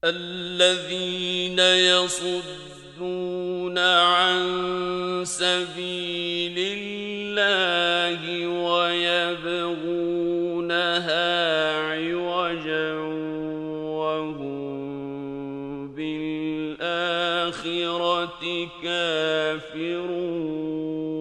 الذين يصدون عن سبيل الله ويبغونها عوجا وهم بالآخرة كافرون